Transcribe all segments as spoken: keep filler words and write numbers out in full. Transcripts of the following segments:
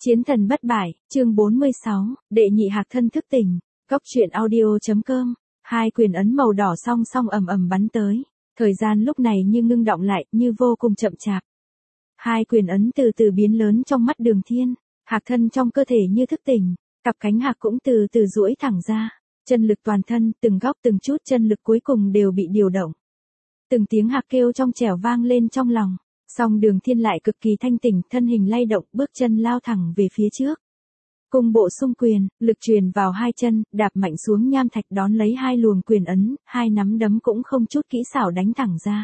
Chiến thần bất bại, chương bốn mươi sáu, đệ nhị hạc thân thức tỉnh, góc truyện audio.com, hai quyền ấn màu đỏ song song ầm ầm bắn tới, thời gian lúc này như ngưng đọng lại, như vô cùng chậm chạp. Hai quyền ấn từ từ biến lớn trong mắt Đường Thiên, hạc thân trong cơ thể như thức tỉnh, cặp cánh hạc cũng từ từ duỗi thẳng ra, chân lực toàn thân, từng góc từng chút chân lực cuối cùng đều bị điều động. Từng tiếng hạc kêu trong trẻo vang lên trong lòng. Song Đường Thiên lại cực kỳ thanh tỉnh, thân hình lay động, bước chân lao thẳng về phía trước. Cung bộ xung quyền, lực truyền vào hai chân, đạp mạnh xuống nham thạch đón lấy hai luồng quyền ấn, hai nắm đấm cũng không chút kỹ xảo đánh thẳng ra.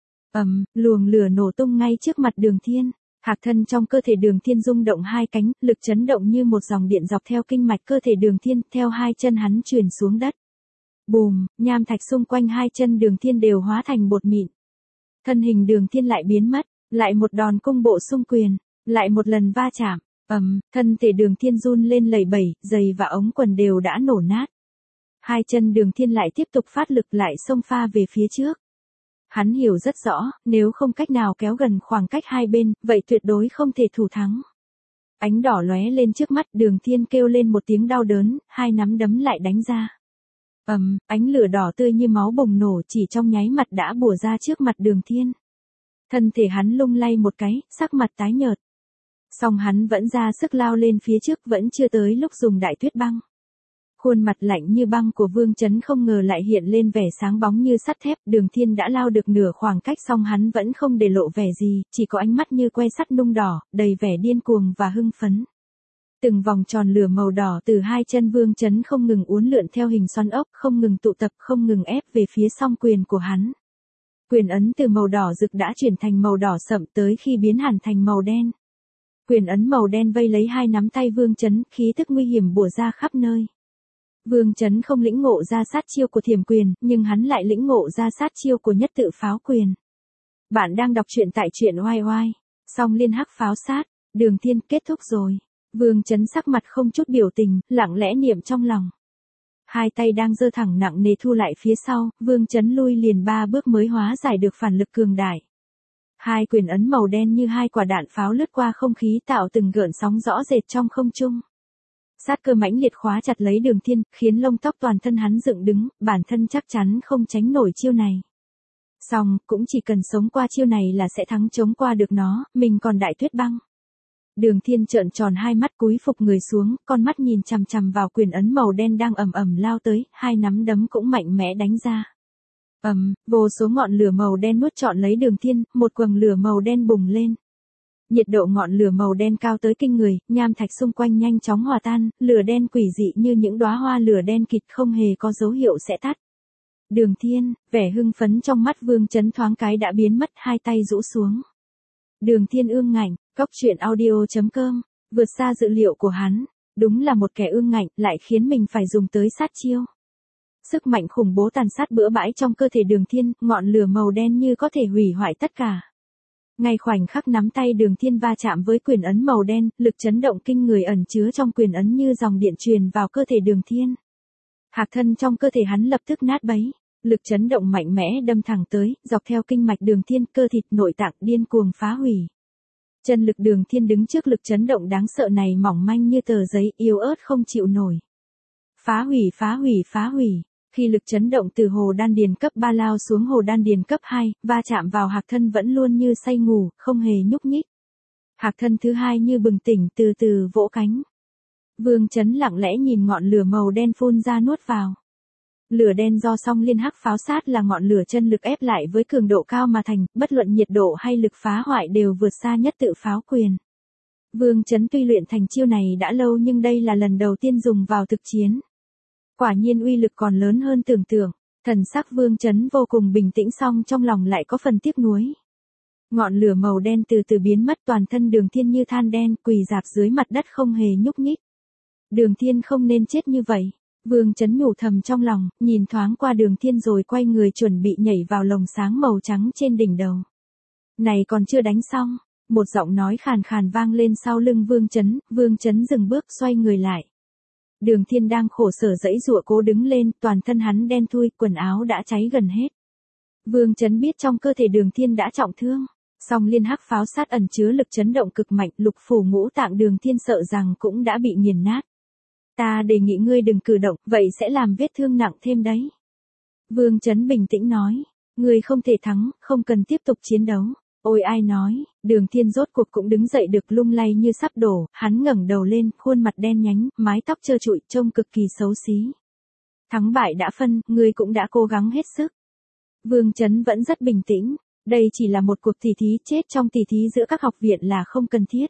Ầm, luồng lửa nổ tung ngay trước mặt Đường Thiên, hạc thân trong cơ thể Đường Thiên rung động hai cánh, lực chấn động như một dòng điện dọc theo kinh mạch cơ thể Đường Thiên, theo hai chân hắn truyền xuống đất. Bùm, nham thạch xung quanh hai chân Đường Thiên đều hóa thành bột mịn. Thân hình Đường Thiên lại biến mất, lại một đòn cung bộ xung quyền, lại một lần va chạm, ầm, thân thể Đường Thiên run lên lẩy bẩy, giày và ống quần đều đã nổ nát. Hai chân Đường Thiên lại tiếp tục phát lực lại xông pha về phía trước. Hắn hiểu rất rõ, nếu không cách nào kéo gần khoảng cách hai bên, vậy tuyệt đối không thể thủ thắng. Ánh đỏ lóe lên trước mắt, Đường Thiên kêu lên một tiếng đau đớn, hai nắm đấm lại đánh ra. Ầm, um, ánh lửa đỏ tươi như máu bùng nổ chỉ trong nháy mắt đã bùa ra trước mặt Đường Thiên. Thân thể hắn lung lay một cái, sắc mặt tái nhợt. Song hắn vẫn ra sức lao lên phía trước, vẫn chưa tới lúc dùng đại tuyết băng. Khuôn mặt lạnh như băng của Vương Chấn không ngờ lại hiện lên vẻ sáng bóng như sắt thép, Đường Thiên đã lao được nửa khoảng cách song hắn vẫn không để lộ vẻ gì, chỉ có ánh mắt như que sắt nung đỏ, đầy vẻ điên cuồng và hưng phấn. Từng vòng tròn lửa màu đỏ từ hai chân Vương Chấn không ngừng uốn lượn theo hình xoắn ốc, không ngừng tụ tập, không ngừng ép về phía song quyền của hắn. Quyền ấn từ màu đỏ rực đã chuyển thành màu đỏ sậm tới khi biến hẳn thành màu đen. Quyền ấn màu đen vây lấy hai nắm tay Vương Chấn, khí tức nguy hiểm bủa ra khắp nơi. Vương Chấn không lĩnh ngộ ra sát chiêu của thiểm quyền, nhưng hắn lại lĩnh ngộ ra sát chiêu của nhất tự pháo quyền. Bạn đang đọc truyện tại truyện oai oai. Song liên hắc pháo sát, Đường Thiên kết thúc rồi. Vương Chấn sắc mặt không chút biểu tình, lặng lẽ niệm trong lòng. Hai tay đang giơ thẳng nặng nề thu lại phía sau, Vương Chấn lui liền ba bước mới hóa giải được phản lực cường đại. Hai quyền ấn màu đen như hai quả đạn pháo lướt qua không khí tạo từng gợn sóng rõ rệt trong không trung. Sát cơ mãnh liệt khóa chặt lấy Đường Thiên, khiến lông tóc toàn thân hắn dựng đứng, bản thân chắc chắn không tránh nổi chiêu này. Song, cũng chỉ cần sống qua chiêu này là sẽ thắng chống qua được nó, mình còn đại tuyết băng. Đường Thiên trợn tròn hai mắt cúi phục người xuống, con mắt nhìn chằm chằm vào quyền ấn màu đen đang ầm ầm lao tới, hai nắm đấm cũng mạnh mẽ đánh ra. Ầm, um, vô số ngọn lửa màu đen nuốt trọn lấy Đường Thiên, một quầng lửa màu đen bùng lên. Nhiệt độ ngọn lửa màu đen cao tới kinh người, nham thạch xung quanh nhanh chóng hòa tan, lửa đen quỷ dị như những đóa hoa lửa đen kịt không hề có dấu hiệu sẽ tắt. Đường Thiên, vẻ hưng phấn trong mắt Vương Chấn thoáng cái đã biến mất, hai tay rũ xuống. Đường Thiên ương ngạnh, góc truyện audio.com, vượt xa dự liệu của hắn, đúng là một kẻ ương ngạnh, lại khiến mình phải dùng tới sát chiêu. Sức mạnh khủng bố tàn sát bừa bãi trong cơ thể Đường Thiên, ngọn lửa màu đen như có thể hủy hoại tất cả. Ngay khoảnh khắc nắm tay Đường Thiên va chạm với quyền ấn màu đen, lực chấn động kinh người ẩn chứa trong quyền ấn như dòng điện truyền vào cơ thể Đường Thiên. Hạc thân trong cơ thể hắn lập tức nát bấy, lực chấn động mạnh mẽ đâm thẳng tới, dọc theo kinh mạch Đường Thiên, cơ thịt nội tạng điên cuồng phá hủy. Chân lực Đường Thiên đứng trước lực chấn động đáng sợ này mỏng manh như tờ giấy, yếu ớt không chịu nổi. Phá hủy phá hủy phá hủy. Khi lực chấn động từ hồ đan điền cấp ba lao xuống hồ đan điền cấp hai, va chạm vào hạc thân vẫn luôn như say ngủ, không hề nhúc nhích. Hạc thân thứ hai như bừng tỉnh từ từ vỗ cánh. Vương Chấn lặng lẽ nhìn ngọn lửa màu đen phun ra nuốt vào. Lửa đen do song liên hắc pháo sát là ngọn lửa chân lực ép lại với cường độ cao mà thành, bất luận nhiệt độ hay lực phá hoại đều vượt xa nhất tự pháo quyền. Vương Chấn tuy luyện thành chiêu này đã lâu nhưng đây là lần đầu tiên dùng vào thực chiến. Quả nhiên uy lực còn lớn hơn tưởng tượng, thần sắc Vương Chấn vô cùng bình tĩnh song trong lòng lại có phần tiếc nuối. Ngọn lửa màu đen từ từ biến mất, toàn thân Đường Thiên như than đen, quỳ rạp dưới mặt đất không hề nhúc nhích. Đường Thiên không nên chết như vậy, Vương Chấn nhủ thầm trong lòng, nhìn thoáng qua Đường Thiên rồi quay người chuẩn bị nhảy vào lồng sáng màu trắng trên đỉnh đầu. Này còn chưa đánh xong, một giọng nói khàn khàn vang lên sau lưng Vương Chấn, Vương Chấn dừng bước xoay người lại. Đường Thiên đang khổ sở giãy giụa cố đứng lên, toàn thân hắn đen thui, quần áo đã cháy gần hết. Vương Chấn biết trong cơ thể Đường Thiên đã trọng thương, Song liên hắc pháo sát ẩn chứa lực chấn động cực mạnh, lục phủ ngũ tạng Đường Thiên sợ rằng cũng đã bị nghiền nát. Ta đề nghị ngươi đừng cử động, vậy sẽ làm vết thương nặng thêm đấy. Vương Chấn bình tĩnh nói, ngươi không thể thắng, không cần tiếp tục chiến đấu. Ôi ai nói, Đường Thiên rốt cuộc cũng đứng dậy được, lung lay như sắp đổ, hắn ngẩng đầu lên, khuôn mặt đen nhánh, mái tóc trơ trụi, trông cực kỳ xấu xí. Thắng bại đã phân, ngươi cũng đã cố gắng hết sức. Vương Chấn vẫn rất bình tĩnh, đây chỉ là một cuộc tỉ thí, chết trong tỉ thí giữa các học viện là không cần thiết.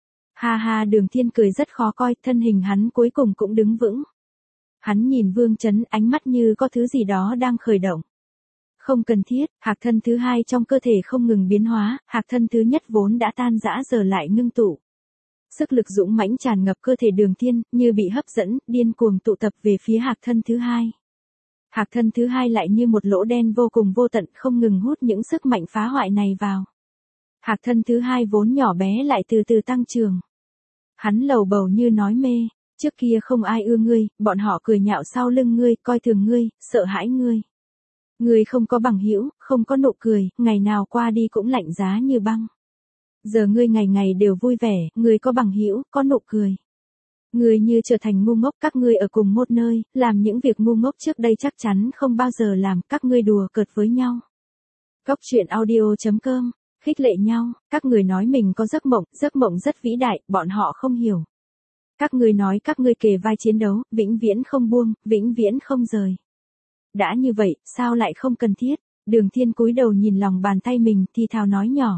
Ha ha, Đường Thiên cười rất khó coi, thân hình hắn cuối cùng cũng đứng vững. Hắn nhìn Vương Chấn, ánh mắt như có thứ gì đó đang khởi động. Không cần thiết, hạc thân thứ hai trong cơ thể không ngừng biến hóa, hạc thân thứ nhất vốn đã tan rã giờ lại ngưng tụ. Sức lực dũng mãnh tràn ngập cơ thể Đường Thiên, như bị hấp dẫn, điên cuồng tụ tập về phía hạc thân thứ hai. Hạc thân thứ hai lại như một lỗ đen vô cùng vô tận, không ngừng hút những sức mạnh phá hoại này vào. Hạc thân thứ hai vốn nhỏ bé lại từ từ tăng trưởng. Hắn lầu bầu như nói mê, trước kia không ai ưa ngươi, bọn họ cười nhạo sau lưng ngươi, coi thường ngươi, sợ hãi ngươi. Ngươi không có bằng hữu, không có nụ cười, ngày nào qua đi cũng lạnh giá như băng. Giờ ngươi ngày ngày đều vui vẻ, ngươi có bằng hữu, có nụ cười. Ngươi như trở thành ngu ngốc, các ngươi ở cùng một nơi, làm những việc ngu ngốc trước đây chắc chắn không bao giờ làm, các ngươi đùa cợt với nhau. Góc truyện audio chấm com, khích lệ nhau, các người nói mình có giấc mộng, giấc mộng rất vĩ đại, bọn họ không hiểu. Các ngươi nói các ngươi kề vai chiến đấu, vĩnh viễn không buông, vĩnh viễn không rời. Đã như vậy, sao lại không cần thiết? Đường Thiên cúi đầu nhìn lòng bàn tay mình, thì thào nói nhỏ.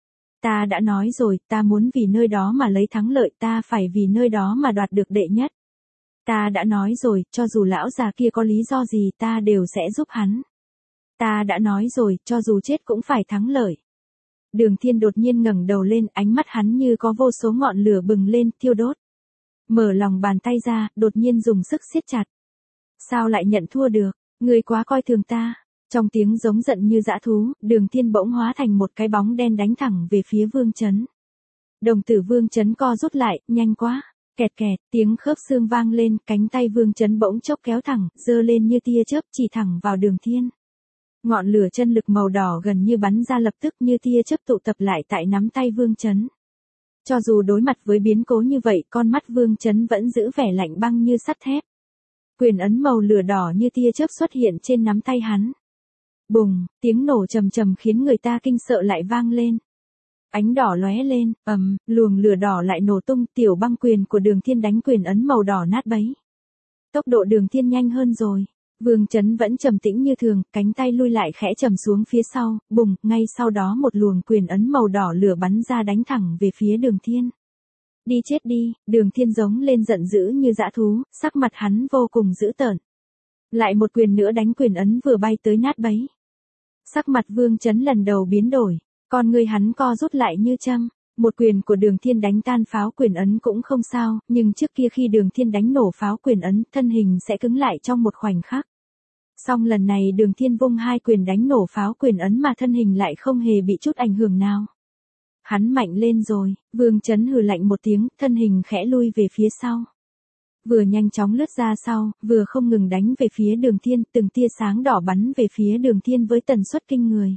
Ta đã nói rồi, ta muốn vì nơi đó mà lấy thắng lợi, ta phải vì nơi đó mà đoạt được đệ nhất. Ta đã nói rồi, cho dù lão già kia có lý do gì ta đều sẽ giúp hắn. Ta đã nói rồi, cho dù chết cũng phải thắng lợi. Đường Thiên đột nhiên ngẩng đầu lên, ánh mắt hắn như có vô số ngọn lửa bừng lên, thiêu đốt. Mở lòng bàn tay ra, đột nhiên dùng sức siết chặt. Sao lại nhận thua được? Ngươi quá coi thường ta. Trong tiếng giống giận như dã thú, Đường Thiên bỗng hóa thành một cái bóng đen đánh thẳng về phía Vương Chấn. Đồng tử Vương Chấn co rút lại, nhanh quá. Kẹt kẹt, tiếng khớp xương vang lên, cánh tay Vương Chấn bỗng chốc kéo thẳng, giơ lên như tia chớp chỉ thẳng vào Đường Thiên. Ngọn lửa chân lực màu đỏ gần như bắn ra lập tức như tia chớp tụ tập lại tại nắm tay Vương Chấn. Cho dù đối mặt với biến cố như vậy, con mắt Vương Chấn vẫn giữ vẻ lạnh băng như sắt thép. Quyền ấn màu lửa đỏ như tia chớp xuất hiện trên nắm tay hắn. Bùng, tiếng nổ trầm trầm khiến người ta kinh sợ lại vang lên. Ánh đỏ lóe lên, ầm, luồng lửa đỏ lại nổ tung, tiểu băng quyền của Đường Thiên đánh quyền ấn màu đỏ nát bấy. Tốc độ Đường Thiên nhanh hơn rồi. Vương Chấn vẫn trầm tĩnh như thường, cánh tay lui lại khẽ trầm xuống phía sau, bùng, ngay sau đó một luồng quyền ấn màu đỏ lửa bắn ra đánh thẳng về phía Đường Thiên. Đi chết đi, Đường Thiên giống lên giận dữ như dã thú, sắc mặt hắn vô cùng dữ tợn. Lại một quyền nữa đánh quyền ấn vừa bay tới nát bấy. Sắc mặt Vương Chấn lần đầu biến đổi, con người hắn co rút lại như châm. Một quyền của Đường Thiên đánh tan pháo quyền ấn cũng không sao, nhưng trước kia khi Đường Thiên đánh nổ pháo quyền ấn, thân hình sẽ cứng lại trong một khoảnh khắc. Song lần này Đường Thiên vung hai quyền đánh nổ pháo quyền ấn mà thân hình lại không hề bị chút ảnh hưởng nào. Hắn mạnh lên rồi, Vương Chấn hừ lạnh một tiếng, thân hình khẽ lui về phía sau. Vừa nhanh chóng lướt ra sau, vừa không ngừng đánh về phía Đường Thiên, từng tia sáng đỏ bắn về phía Đường Thiên với tần suất kinh người.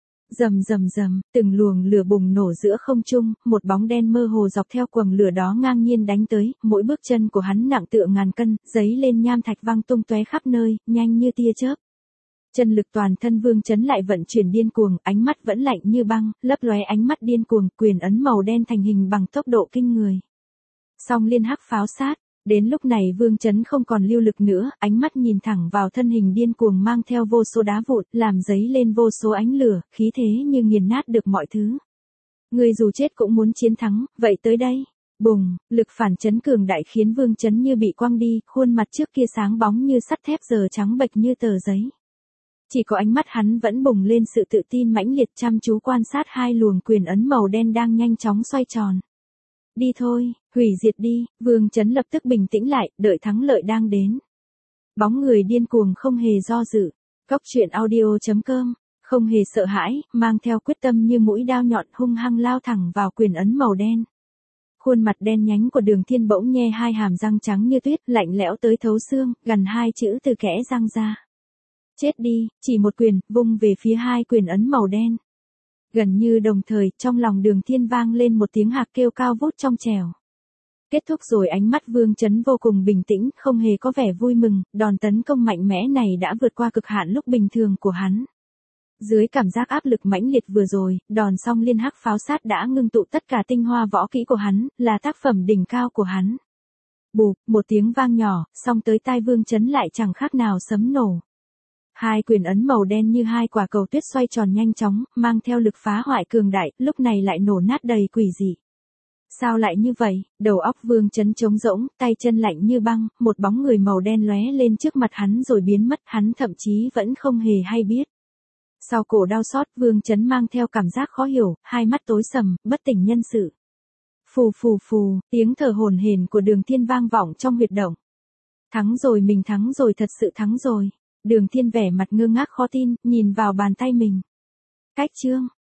Rầm rầm rầm, từng luồng lửa bùng nổ giữa không trung, một bóng đen mơ hồ dọc theo quầng lửa đó ngang nhiên đánh tới, mỗi bước chân của hắn nặng tựa ngàn cân, giấy lên nham thạch văng tung tóe khắp nơi, nhanh như tia chớp. Chân lực toàn thân Vương Chấn lại vận chuyển điên cuồng, ánh mắt vẫn lạnh như băng, lấp lóe ánh mắt điên cuồng, quyền ấn màu đen thành hình bằng tốc độ kinh người. Song liên hắc pháo sát. Đến lúc này Vương Chấn không còn lưu lực nữa, ánh mắt nhìn thẳng vào thân hình điên cuồng mang theo vô số đá vụn, làm giấy lên vô số ánh lửa, khí thế như nghiền nát được mọi thứ. Người dù chết cũng muốn chiến thắng, vậy tới đây. Bùng, lực phản chấn cường đại khiến Vương Chấn như bị quăng đi, khuôn mặt trước kia sáng bóng như sắt thép giờ trắng bệch như tờ giấy. Chỉ có ánh mắt hắn vẫn bùng lên sự tự tin mãnh liệt, chăm chú quan sát hai luồng quyền ấn màu đen đang nhanh chóng xoay tròn. Đi thôi, hủy diệt đi, Vương Chấn lập tức bình tĩnh lại, đợi thắng lợi đang đến. Bóng người điên cuồng không hề do dự. Góc truyện audio chấm com, không hề sợ hãi, mang theo quyết tâm như mũi đao nhọn hung hăng lao thẳng vào quyền ấn màu đen. Khuôn mặt đen nhánh của Đường Thiên bỗng nhe hai hàm răng trắng như tuyết, lạnh lẽo tới thấu xương, gần hai chữ từ kẽ răng ra. Chết đi, chỉ một quyền, vung về phía hai quyền ấn màu đen. Gần như đồng thời, trong lòng Đường Thiên vang lên một tiếng hạc kêu cao vút trong trẻo. Kết thúc rồi, ánh mắt Vương Chấn vô cùng bình tĩnh, không hề có vẻ vui mừng, đòn tấn công mạnh mẽ này đã vượt qua cực hạn lúc bình thường của hắn. Dưới cảm giác áp lực mãnh liệt vừa rồi, đòn song liên hắc pháo sát đã ngưng tụ tất cả tinh hoa võ kỹ của hắn, là tác phẩm đỉnh cao của hắn. Bụp, một tiếng vang nhỏ, song tới tai Vương Chấn lại chẳng khác nào sấm nổ. Hai quyền ấn màu đen như hai quả cầu tuyết xoay tròn nhanh chóng, mang theo lực phá hoại cường đại, lúc này lại nổ nát đầy quỷ dị. Sao lại như vậy? Đầu óc Vương Chấn trống rỗng, tay chân lạnh như băng, một bóng người màu đen lóe lên trước mặt hắn rồi biến mất, hắn thậm chí vẫn không hề hay biết. Sau cổ đau xót, Vương Chấn mang theo cảm giác khó hiểu, hai mắt tối sầm, bất tỉnh nhân sự. Phù phù phù, tiếng thở hổn hển của Đường Thiên vang vọng trong huyệt động. Thắng rồi, mình thắng rồi, thật sự thắng rồi. Đường Thiên vẻ mặt ngơ ngác khó tin, nhìn vào bàn tay mình. Cách chương